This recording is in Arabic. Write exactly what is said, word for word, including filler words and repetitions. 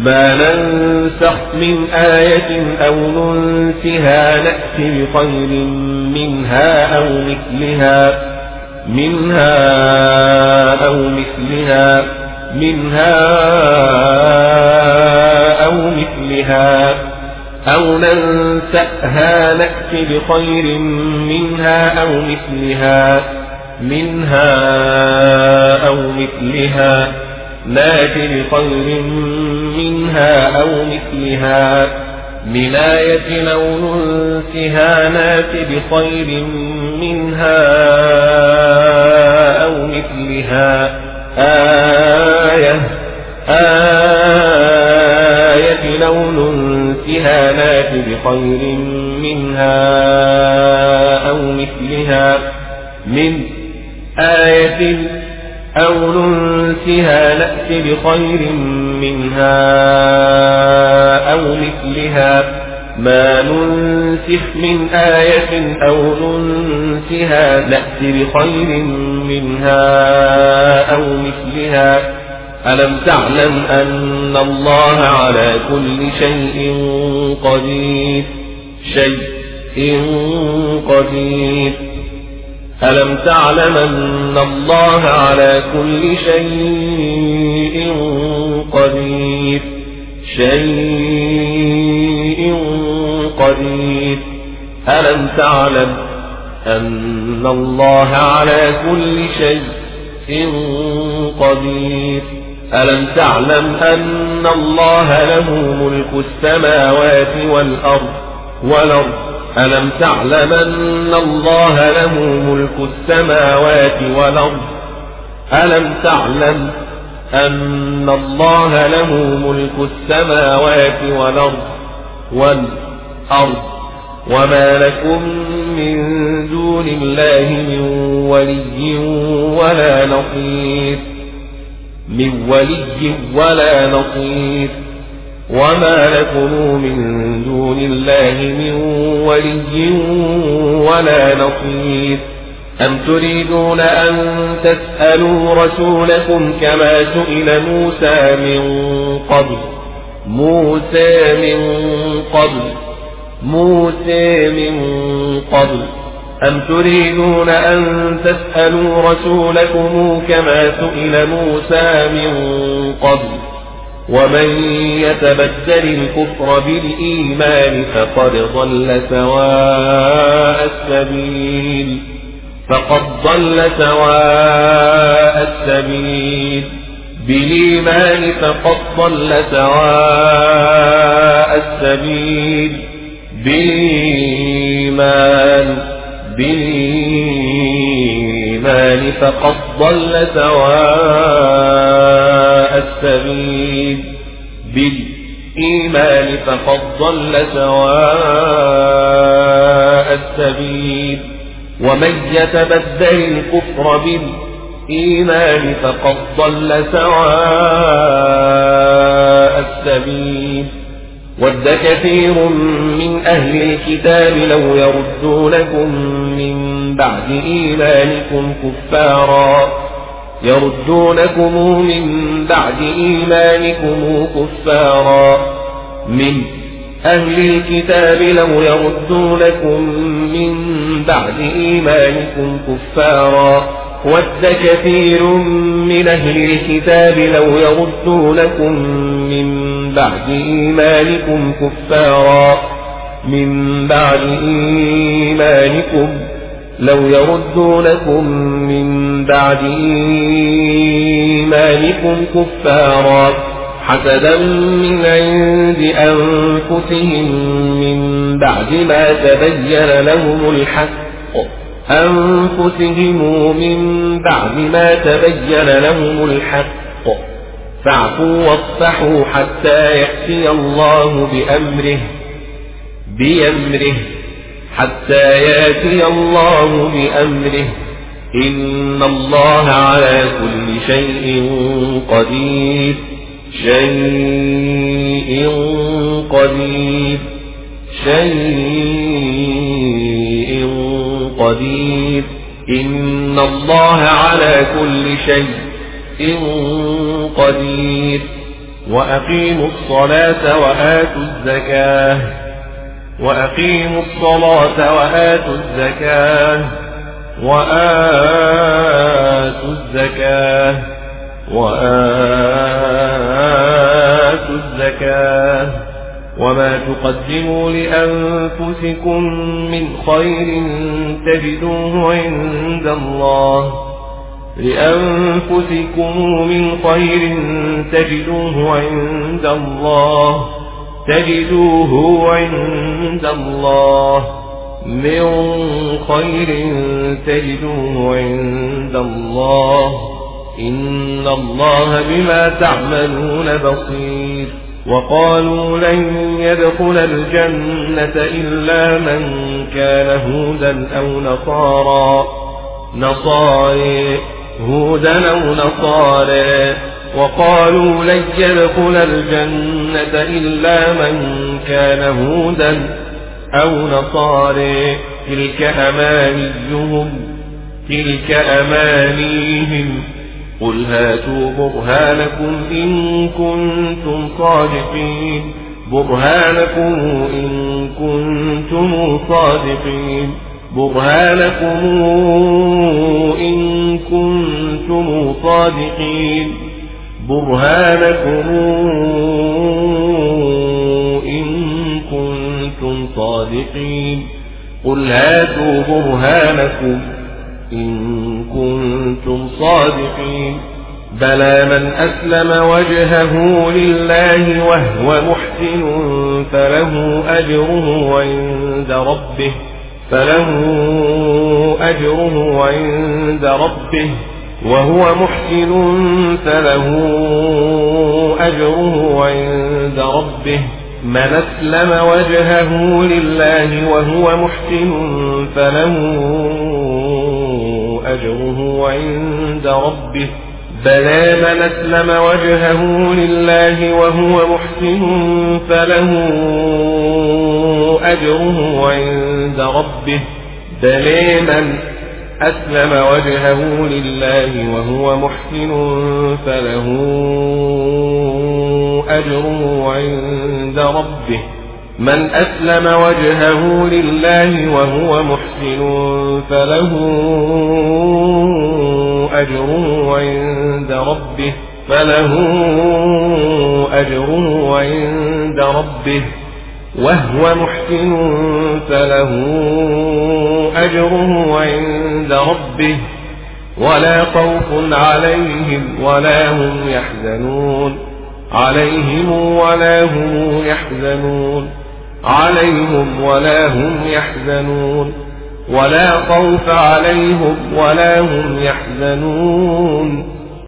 ما ننسخ من آية أو ننسها نأت بخير منها أو مثلها منها أو مثلها منها أو مثلها أو ننسأها نأت بخير منها أو مثلها منها أو مثلها نأت بخير منها أو مثلها من آية أو ننسها نأت بخير منها أو مثلها آية آية لو ننسها نأت بخير منها أو مثلها من آية أو ننسها نأت بخير منها أو مثلها ما ننسخ من آية أو ننسها نأت بخير منها أو مثلها ألم تعلم أن الله على كل شيء قدير شيء قدير ألم تعلم أن الله على كل شيء قدير شيء قدير ألم تعلم أن الله على كل شيء قدير ألم تعلم أن الله له ملك السماوات والأرض والأرض ألم تعلم أن الله له ملك السماوات والأرض ألم تعلم أن الله له ملك السماوات والأرض والأرض وما لكم من دون الله من ولي ولا نصير من ولي ولا نصير وما لكم من دون الله من ولي ولا نصير أم تريدون أن تسألوا رسولكم كما سئل موسى من قبل موسى من قبل موسى من قبل أم تريدون أن تسألوا رسولكم كما سئل موسى من قبل ومن يتبدل الكفر بالإيمان فقد ضل سواء السبيل فقد ضل سواء السبيل بالإيمان فقد ضل سواء السبيل بالإيمان بالإيمان فقد ضل سواء السبيل بالإيمان فقد ضل سواء السبيل ومن يتبدل الكفر بالإيمان فقد ضل سواء السبيل ود كثير من أهل الكتاب لو يردونكم من بعد إيمانكم كفارا يردونكم من بعد إيمانكم كفارا من أهل الكتاب لو يردونكم من بعد إيمانكم كفارا ود كثير من أهل الكتاب لو يردونكم من بعد إيمانكم كفارا من بعد إيمانكم لو يردونكم من بعد إيمانكم كفارا حسدا من عند أنفسهم من بعد ما تبين لهم الحق أنفسهم من بعد ما تبين لهم الحق فاعفوا واصفحوا حتى يأتي الله بأمره بأمره حتى يأتي الله بأمره إن الله على كل شيء قدير شيء قدير شيء قدير إن الله على كل شيء قدير وأقيموا الصلاة وآتوا الزكاة وأقيموا الصلاة وآتوا الزكاة وآتوا الزكاة وآتوا الزكاة وما تقدموا لأنفسكم من خير تجدوه عند الله لأنفسكم من خير تجدوه عند الله تجدوه عند الله من خير تجدوه عند الله إن الله بما تعملون بصير. وقالوا لن يدخل الجنة إلا من كان هودا أو نصارى نصارى هودا أو نصارى وقالوا لن يدخل الجنة إلا من كان هودا أو نصارى تلك أمانيهم تلك أمانيهم قل هاتوا برهانكم إن كنتم صادقين برهانكم إن كنتم صادقين برهانكم إن كنتم صادقين برهانكم إن كنتم صادقين قل هاتوا برهانكم إن كنتم صادقين بلى من أسلم وجهه لله وهو محسن فله أجره عند ربه فله أجره عند ربه وهو محسن فله أجره عند ربه من أسلم وجهه لله وهو محسن فله أجره عند ربه بلى من أسلم وجهه لله وهو محسن فله أجره عند ربه بلى من أسلم وجهه لله وهو محسن فله أجره عند ربه من أسلم وجهه لله وهو محسن فله أجره عند ربه فله أجره عند ربه وهو محسن فله أجره عند ربه ولا خوف عليهم ولا هم يحزنون عليهم ولا هم يحزنون عليهم ولا هم يحزنون ولا خوف عليهم ولا هم يحزنون